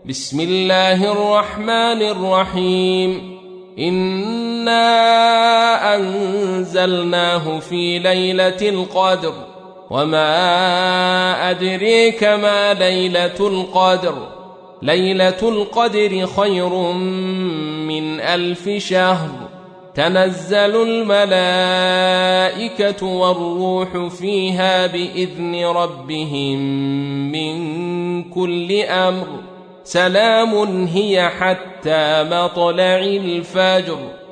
بسم الله الرحمن الرحيم إنا أنزلناه في ليلة القدر وما أدريك ما ليلة القدر ليلة القدر خير من 1000 شهر تنزل الملائكة والروح فيها بإذن ربهم من كل أمر سلام هي حتى مطلع الفجر